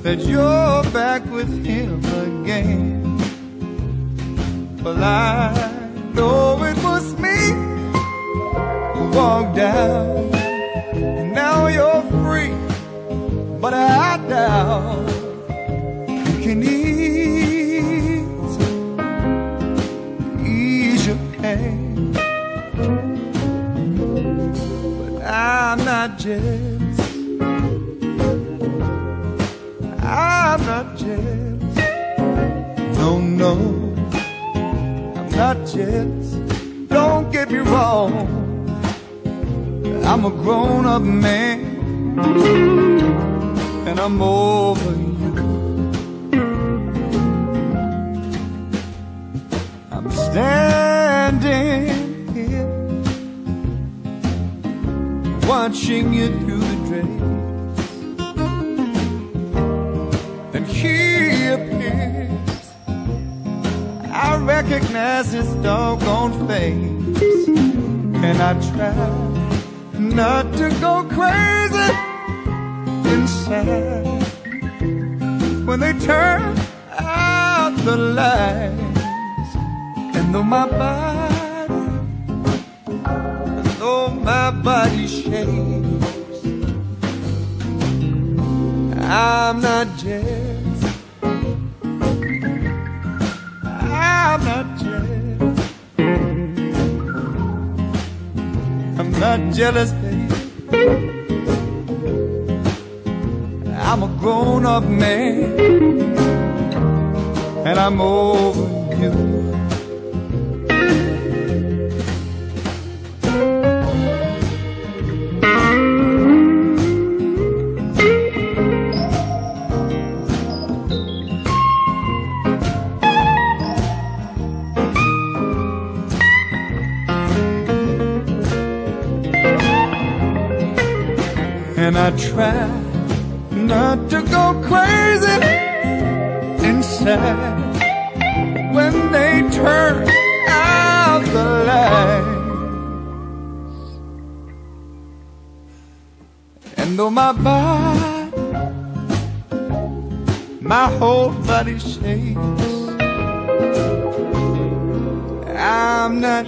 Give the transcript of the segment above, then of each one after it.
that you're back with him again. Well, I know it was me who walked out, and now you're free, but I doubt you can ease your pain. But I'm not jealous, I'm not jealous, no, no, I'm not jealous. Don't get me wrong, I'm a grown-up man, and I'm over you. I'm standing here, watching you through the drapes, and he appears. I recognize his doggone face, and I try not to go crazy inside when they turn out the lights. And though my body shakes, I'm not jealous, I'm not jealous, I'm not jealous, baby. I'm a grown-up man, and I'm over you. And I try not to go crazy inside when they turn out the lights. And though my whole body shakes, I'm not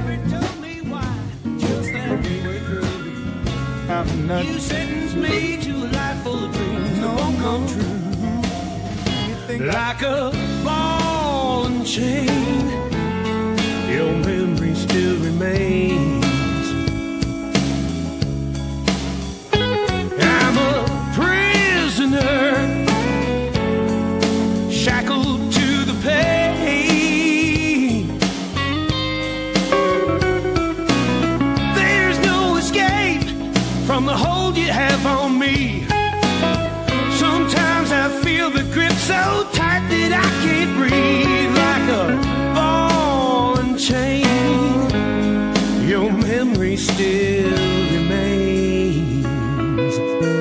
I'm not. You sentenced me to a life full of dreams that won't come true. Like a ball and chain, your memory still remains. I'm a prisoner, shackled to the pain. There's no escape from the hold you have on me. Sometimes I feel the grip so tight that I can't breathe. Like a ball and chain, your memory still remains.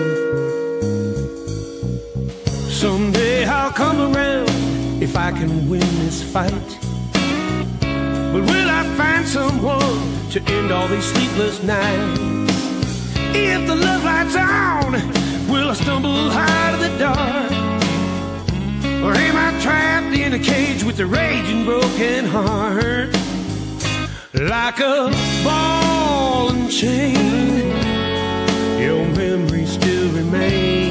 Someday I'll come around if I can win this fight. But will I find someone to end all these sleepless nights? If the love light's on, will I stumble out of the dark? Or am I trapped in a cage with a raging broken heart? Like a ball and chain, your memory still remains.